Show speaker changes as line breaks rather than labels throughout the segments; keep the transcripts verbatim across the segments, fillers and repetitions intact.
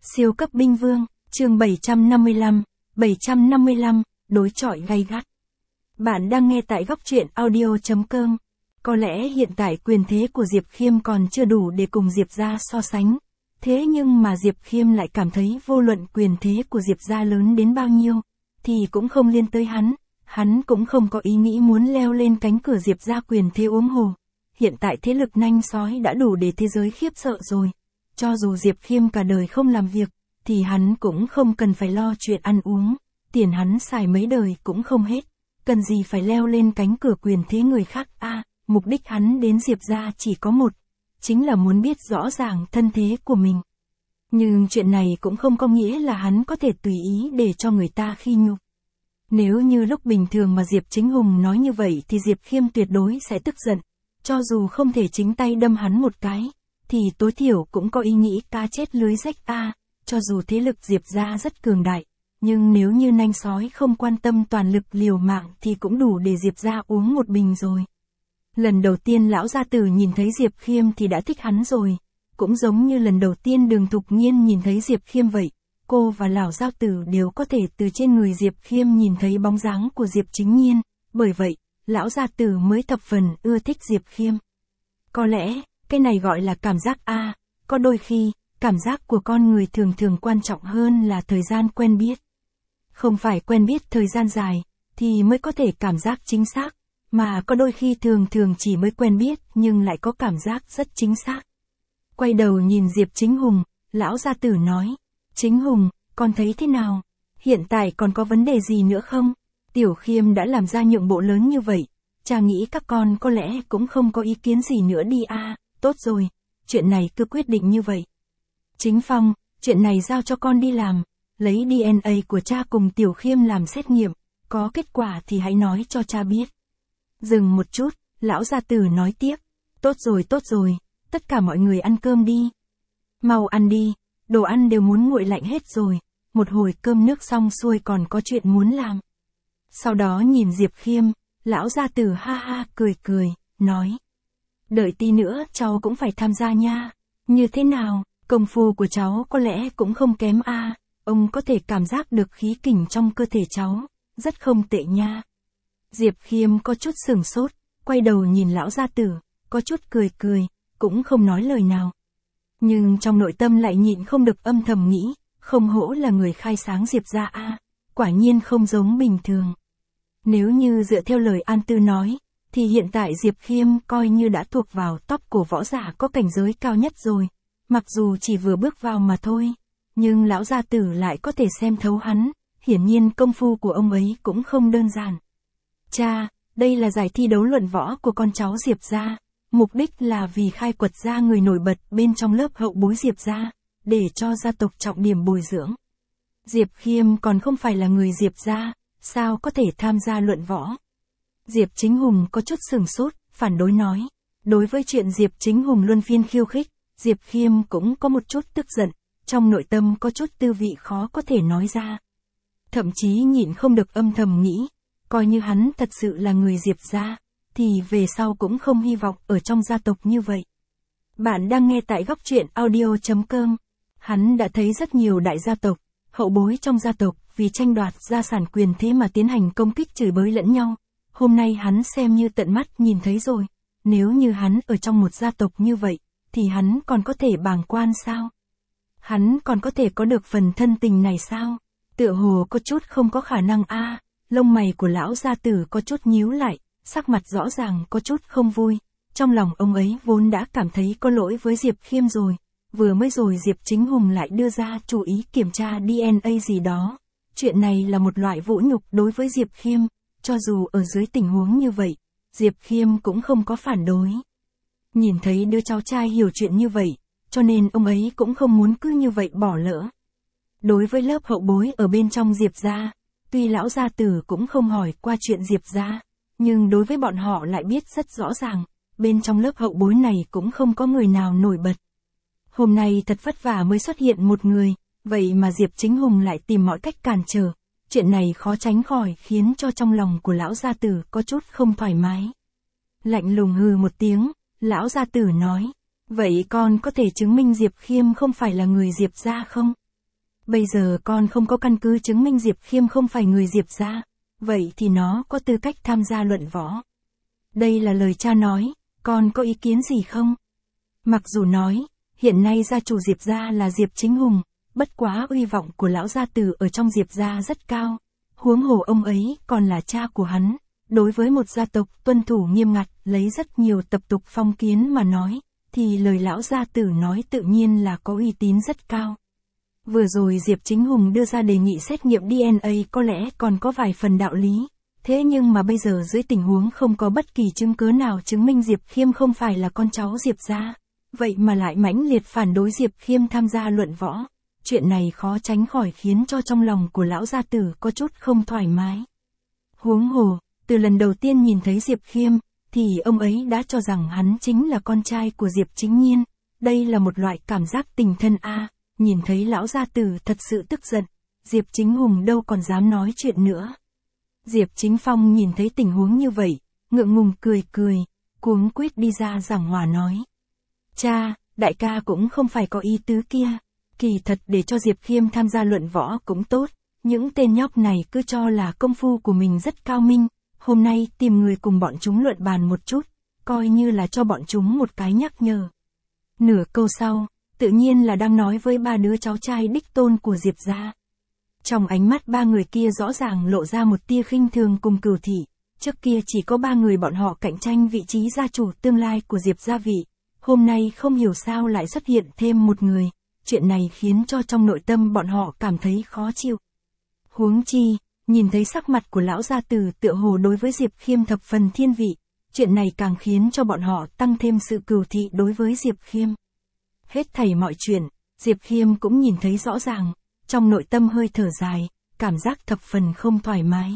Siêu cấp binh vương, chương bảy trăm năm mươi lăm, bảy trăm năm mươi lăm, đối chọi gay gắt. Bạn đang nghe tại góc truyện audio chấm com. Có lẽ hiện tại quyền thế của Diệp Khiêm còn chưa đủ để cùng Diệp gia so sánh. Thế nhưng mà Diệp Khiêm lại cảm thấy vô luận quyền thế của Diệp gia lớn đến bao nhiêu, thì cũng không liên tới hắn. Hắn cũng không có ý nghĩ muốn leo lên cánh cửa Diệp gia quyền thế uống hồ. Hiện tại thế lực nanh sói đã đủ để thế giới khiếp sợ rồi. Cho dù Diệp Khiêm cả đời không làm việc, thì hắn cũng không cần phải lo chuyện ăn uống. Tiền hắn xài mấy đời cũng không hết. Cần gì phải leo lên cánh cửa quyền thế người khác a à, mục đích hắn đến Diệp gia chỉ có một. Chính là muốn biết rõ ràng thân thế của mình. Nhưng chuyện này cũng không có nghĩa là hắn có thể tùy ý để cho người ta khi nhục. Nếu như lúc bình thường mà Diệp Chính Hùng nói như vậy thì Diệp Khiêm tuyệt đối sẽ tức giận. Cho dù không thể chính tay đâm hắn một cái, thì tối thiểu cũng có ý nghĩ cá chết lưới rách a à, cho dù thế lực Diệp gia rất cường đại. Nhưng nếu như nanh sói không quan tâm toàn lực liều mạng thì cũng đủ để Diệp gia uống một bình rồi. Lần đầu tiên lão gia tử nhìn thấy Diệp Khiêm thì đã thích hắn rồi. Cũng giống như lần đầu tiên Đường Thục Nhiên nhìn thấy Diệp Khiêm vậy. Cô và lão gia tử đều có thể từ trên người Diệp Khiêm nhìn thấy bóng dáng của Diệp Chính Nhiên. Bởi vậy, lão gia tử mới thập phần ưa thích Diệp Khiêm. Có lẽ, cái này gọi là cảm giác a à, có đôi khi, cảm giác của con người thường thường quan trọng hơn là thời gian quen biết. Không phải quen biết thời gian dài, thì mới có thể cảm giác chính xác, mà có đôi khi thường thường chỉ mới quen biết nhưng lại có cảm giác rất chính xác. Quay đầu nhìn Diệp Chính Hùng, lão gia tử nói, Chính Hùng, con thấy thế nào? Hiện tại còn có vấn đề gì nữa không? Tiểu Khiêm đã làm ra nhượng bộ lớn như vậy, cha nghĩ các con có lẽ cũng không có ý kiến gì nữa đi a à, tốt rồi, chuyện này cứ quyết định như vậy. Chính Phong, chuyện này giao cho con đi làm, lấy đê en a của cha cùng Tiểu Khiêm làm xét nghiệm, có kết quả thì hãy nói cho cha biết. Dừng một chút, lão gia tử nói tiếp, tốt rồi tốt rồi, tất cả mọi người ăn cơm đi. Mau ăn đi, đồ ăn đều muốn nguội lạnh hết rồi, một hồi cơm nước xong xuôi còn có chuyện muốn làm. Sau đó nhìn Diệp Khiêm, lão gia tử ha ha cười cười, nói. Đợi tí nữa cháu cũng phải tham gia nha. Như thế nào, công phu của cháu có lẽ cũng không kém a à, ông có thể cảm giác được khí kình trong cơ thể cháu, rất không tệ nha. Diệp Khiêm có chút sửng sốt, quay đầu nhìn lão gia tử, có chút cười cười, cũng không nói lời nào. Nhưng trong nội tâm lại nhịn không được âm thầm nghĩ, không hổ là người khai sáng Diệp gia a à, quả nhiên không giống bình thường. Nếu như dựa theo lời An Tư nói, thì hiện tại Diệp Khiêm coi như đã thuộc vào top của võ giả có cảnh giới cao nhất rồi, mặc dù chỉ vừa bước vào mà thôi, nhưng lão gia tử lại có thể xem thấu hắn, hiển nhiên công phu của ông ấy cũng không đơn giản. Cha, đây là giải thi đấu luận võ của con cháu Diệp gia, mục đích là vì khai quật ra người nổi bật bên trong lớp hậu bối Diệp gia, để cho gia tộc trọng điểm bồi dưỡng. Diệp Khiêm còn không phải là người Diệp gia, sao có thể tham gia luận võ? Diệp Chính Hùng có chút sửng sốt, phản đối nói. Đối với chuyện Diệp Chính Hùng luân phiên khiêu khích, Diệp Khiêm cũng có một chút tức giận, trong nội tâm có chút tư vị khó có thể nói ra. Thậm chí nhịn không được âm thầm nghĩ, coi như hắn thật sự là người Diệp gia, thì về sau cũng không hy vọng ở trong gia tộc như vậy. Bạn đang nghe tại góc truyện audio chấm com. Hắn đã thấy rất nhiều đại gia tộc, hậu bối trong gia tộc vì tranh đoạt gia sản quyền thế mà tiến hành công kích chửi bới lẫn nhau. Hôm nay hắn xem như tận mắt nhìn thấy rồi, nếu như hắn ở trong một gia tộc như vậy, thì hắn còn có thể bàng quan sao? Hắn còn có thể có được phần thân tình này sao? Tựa hồ có chút không có khả năng a à, lông mày của lão gia tử có chút nhíu lại, sắc mặt rõ ràng có chút không vui. Trong lòng ông ấy vốn đã cảm thấy có lỗi với Diệp Khiêm rồi, vừa mới rồi Diệp Chính Hùng lại đưa ra chủ ý kiểm tra đê en a gì đó. Chuyện này là một loại vũ nhục đối với Diệp Khiêm. Cho dù ở dưới tình huống như vậy, Diệp Khiêm cũng không có phản đối. Nhìn thấy đứa cháu trai hiểu chuyện như vậy, cho nên ông ấy cũng không muốn cứ như vậy bỏ lỡ. Đối với lớp hậu bối ở bên trong Diệp gia, tuy lão gia tử cũng không hỏi qua chuyện Diệp gia, nhưng đối với bọn họ lại biết rất rõ ràng, bên trong lớp hậu bối này cũng không có người nào nổi bật. Hôm nay thật vất vả mới xuất hiện một người, vậy mà Diệp Chính Hùng lại tìm mọi cách cản trở. Chuyện này khó tránh khỏi khiến cho trong lòng của lão gia tử có chút không thoải mái. Lạnh lùng hừ một tiếng, lão gia tử nói, vậy con có thể chứng minh Diệp Khiêm không phải là người Diệp gia không? Bây giờ con không có căn cứ chứng minh Diệp Khiêm không phải người Diệp gia, vậy thì nó có tư cách tham gia luận võ. Đây là lời cha nói, con có ý kiến gì không? Mặc dù nói, hiện nay gia chủ Diệp gia là Diệp Chính Hùng, bất quá uy vọng của lão gia tử ở trong Diệp gia rất cao, huống hồ ông ấy còn là cha của hắn, đối với một gia tộc tuân thủ nghiêm ngặt, lấy rất nhiều tập tục phong kiến mà nói, thì lời lão gia tử nói tự nhiên là có uy tín rất cao. Vừa rồi Diệp Chính Hùng đưa ra đề nghị xét nghiệm đê en a có lẽ còn có vài phần đạo lý, thế nhưng mà bây giờ dưới tình huống không có bất kỳ chứng cứ nào chứng minh Diệp Khiêm không phải là con cháu Diệp gia, vậy mà lại mãnh liệt phản đối Diệp Khiêm tham gia luận võ, chuyện này khó tránh khỏi khiến cho trong lòng của lão gia tử có chút không thoải mái. Huống hồ, từ lần đầu tiên nhìn thấy Diệp Khiêm, thì ông ấy đã cho rằng hắn chính là con trai của Diệp Chính Nhiên, đây là một loại cảm giác tình thân a. Nhìn thấy lão gia tử thật sự tức giận, Diệp Chính Hùng đâu còn dám nói chuyện nữa. Diệp Chính Phong nhìn thấy tình huống như vậy, ngượng ngùng cười cười, cuống quýt đi ra giảng hòa nói. Cha, đại ca cũng không phải có ý tứ kia, kỳ thật để cho Diệp Khiêm tham gia luận võ cũng tốt, những tên nhóc này cứ cho là công phu của mình rất cao minh, hôm nay tìm người cùng bọn chúng luận bàn một chút, coi như là cho bọn chúng một cái nhắc nhở. Nửa câu sau, tự nhiên là đang nói với ba đứa cháu trai đích tôn của Diệp gia. Trong ánh mắt ba người kia rõ ràng lộ ra một tia khinh thường cùng cừu thị, trước kia chỉ có ba người bọn họ cạnh tranh vị trí gia chủ tương lai của Diệp gia vị, hôm nay không hiểu sao lại xuất hiện thêm một người, chuyện này khiến cho trong nội tâm bọn họ cảm thấy khó chịu. Huống chi, nhìn thấy sắc mặt của lão gia tử tựa hồ đối với Diệp Khiêm thập phần thiên vị, chuyện này càng khiến cho bọn họ tăng thêm sự cừu thị đối với Diệp Khiêm. Hết thảy mọi chuyện, Diệp Khiêm cũng nhìn thấy rõ ràng, trong nội tâm hơi thở dài, cảm giác thập phần không thoải mái.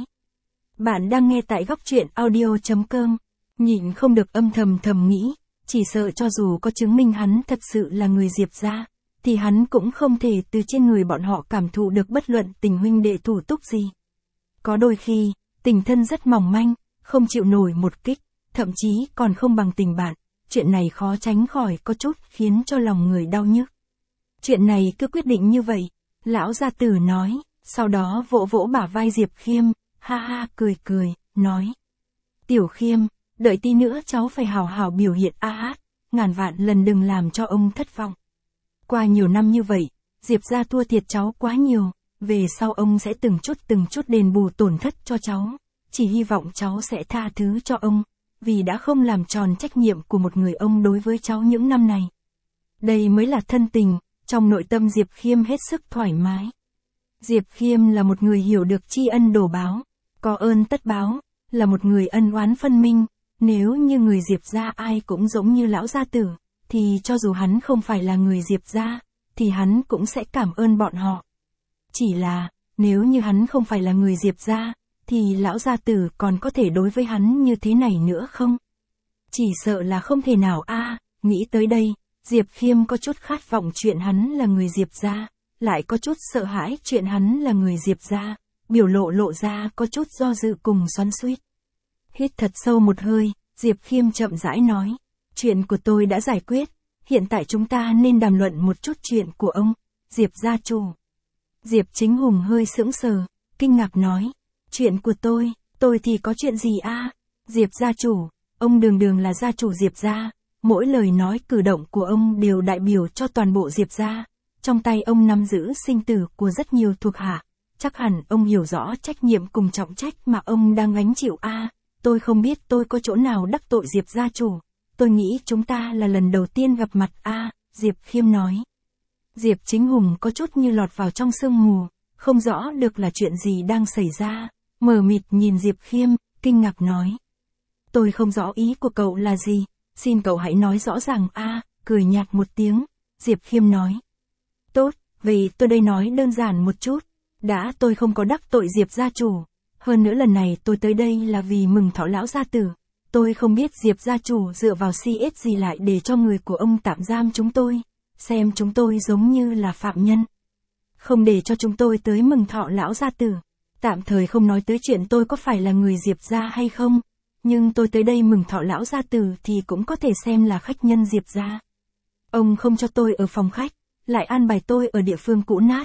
Bạn đang nghe tại góc truyện audio chấm com, nhịn không được âm thầm thầm nghĩ, chỉ sợ cho dù có chứng minh hắn thật sự là người Diệp gia, thì hắn cũng không thể từ trên người bọn họ cảm thụ được bất luận tình huynh đệ thủ túc gì. Có đôi khi, tình thân rất mỏng manh, không chịu nổi một kích, thậm chí còn không bằng tình bạn, chuyện này khó tránh khỏi có chút khiến cho lòng người đau nhức. Chuyện này cứ quyết định như vậy, lão gia tử nói, sau đó vỗ vỗ bả vai Diệp Khiêm, ha ha cười cười, nói. Tiểu Khiêm, đợi tí nữa cháu phải hào hào biểu hiện a hát, ngàn vạn lần đừng làm cho ông thất vọng. Qua nhiều năm như vậy, Diệp gia thua thiệt cháu quá nhiều, về sau ông sẽ từng chút từng chút đền bù tổn thất cho cháu, chỉ hy vọng cháu sẽ tha thứ cho ông, vì đã không làm tròn trách nhiệm của một người ông đối với cháu những năm này. Đây mới là thân tình, trong nội tâm Diệp Khiêm hết sức thoải mái. Diệp Khiêm là một người hiểu được tri ân đổ báo, có ơn tất báo, là một người ân oán phân minh, nếu như người Diệp gia ai cũng giống như lão gia tử, thì cho dù hắn không phải là người Diệp gia, thì hắn cũng sẽ cảm ơn bọn họ. Chỉ là, nếu như hắn không phải là người Diệp gia, thì lão gia tử còn có thể đối với hắn như thế này nữa không? Chỉ sợ là không thể nào a. Nghĩ tới đây, Diệp Khiêm có chút khát vọng chuyện hắn là người Diệp gia, lại có chút sợ hãi chuyện hắn là người Diệp gia, biểu lộ lộ ra có chút do dự cùng xoắn xuýt. Hít thật sâu một hơi, Diệp Khiêm chậm rãi nói, chuyện của tôi đã giải quyết, hiện tại chúng ta nên đàm luận một chút chuyện của ông, Diệp gia chủ. Diệp Chính Hùng hơi sững sờ, kinh ngạc nói, chuyện của tôi, tôi thì có chuyện gì a? Diệp gia chủ, ông đường đường là gia chủ Diệp gia, mỗi lời nói cử động của ông đều đại biểu cho toàn bộ Diệp gia, trong tay ông nắm giữ sinh tử của rất nhiều thuộc hạ, chắc hẳn ông hiểu rõ trách nhiệm cùng trọng trách mà ông đang gánh chịu a. Tôi không biết tôi có chỗ nào đắc tội Diệp gia chủ, tôi nghĩ chúng ta là lần đầu tiên gặp mặt a. Diệp Khiêm nói. Diệp Chính Hùng có chút như lọt vào trong sương mù, không rõ được là chuyện gì đang xảy ra, mờ mịt nhìn Diệp Khiêm, kinh ngạc nói. Tôi không rõ ý của cậu là gì, xin cậu hãy nói rõ ràng a. Cười nhạt một tiếng, Diệp Khiêm nói. Tốt, vì tôi đây nói đơn giản một chút, đã tôi không có đắc tội Diệp gia chủ, hơn nữa lần này tôi tới đây là vì mừng thọ lão gia tử, tôi không biết Diệp gia chủ dựa vào xê ét gì lại để cho người của ông tạm giam chúng tôi, xem chúng tôi giống như là phạm nhân. Không để cho chúng tôi tới mừng thọ lão gia tử, tạm thời không nói tới chuyện tôi có phải là người Diệp gia hay không, nhưng tôi tới đây mừng thọ lão gia tử thì cũng có thể xem là khách nhân Diệp gia. Ông không cho tôi ở phòng khách, lại an bài tôi ở địa phương cũ nát,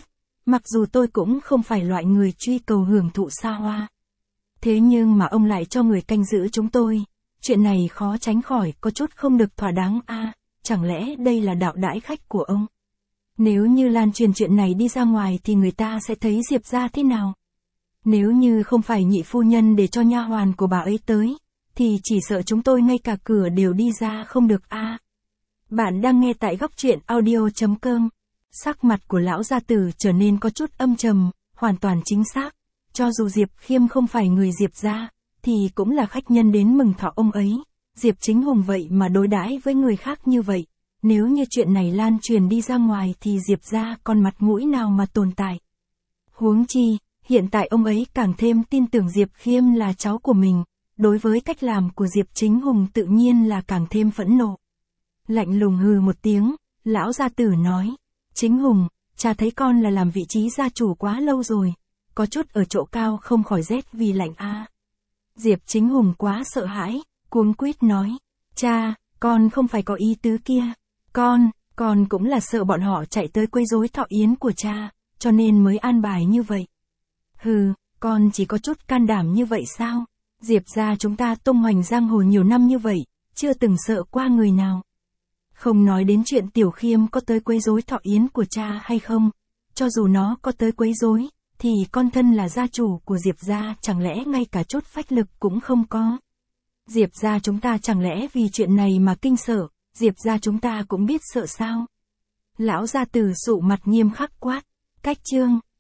Mặc dù tôi cũng không phải loại người truy cầu hưởng thụ xa hoa. Thế nhưng mà ông lại cho người canh giữ chúng tôi. Chuyện này khó tránh khỏi có chút không được thỏa đáng a. À, chẳng lẽ đây là đạo đãi khách của ông? Nếu như lan truyền chuyện này đi ra ngoài thì người ta sẽ thấy Diệp gia thế nào? Nếu như không phải nhị phu nhân để cho nha hoàn của bà ấy tới, thì chỉ sợ chúng tôi ngay cả cửa đều đi ra không được a. À, bạn đang nghe tại góc truyện audio chấm com. Sắc mặt của lão gia tử trở nên có chút âm trầm, hoàn toàn chính xác. Cho dù Diệp Khiêm không phải người Diệp gia, thì cũng là khách nhân đến mừng thọ ông ấy. Diệp Chính Hùng vậy mà đối đãi với người khác như vậy. Nếu như chuyện này lan truyền đi ra ngoài thì Diệp gia còn mặt mũi nào mà tồn tại. Huống chi, hiện tại ông ấy càng thêm tin tưởng Diệp Khiêm là cháu của mình. Đối với cách làm của Diệp Chính Hùng tự nhiên là càng thêm phẫn nộ. Lạnh lùng hừ một tiếng, lão gia tử nói. Chính Hùng, cha thấy con là làm vị trí gia chủ quá lâu rồi. Có chút ở chỗ cao không khỏi rét vì lạnh a. À. Diệp Chính Hùng quá sợ hãi, cuống quýt nói. Cha, con không phải có ý tứ kia. Con, con cũng là sợ bọn họ chạy tới quấy rối thọ yến của cha, cho nên mới an bài như vậy. Hừ, con chỉ có chút can đảm như vậy sao? Diệp gia chúng ta tung hoành giang hồ nhiều năm như vậy, chưa từng sợ qua người nào. Không nói đến chuyện Tiểu Khiêm có tới quấy rối thọ yến của cha hay không, cho dù nó có tới quấy rối, thì con thân là gia chủ của Diệp gia chẳng lẽ ngay cả chút phách lực cũng không có. Diệp gia chúng ta chẳng lẽ vì chuyện này mà kinh sợ, Diệp gia chúng ta cũng biết sợ sao. Lão gia tử sụ mặt nghiêm khắc quát, cách chương,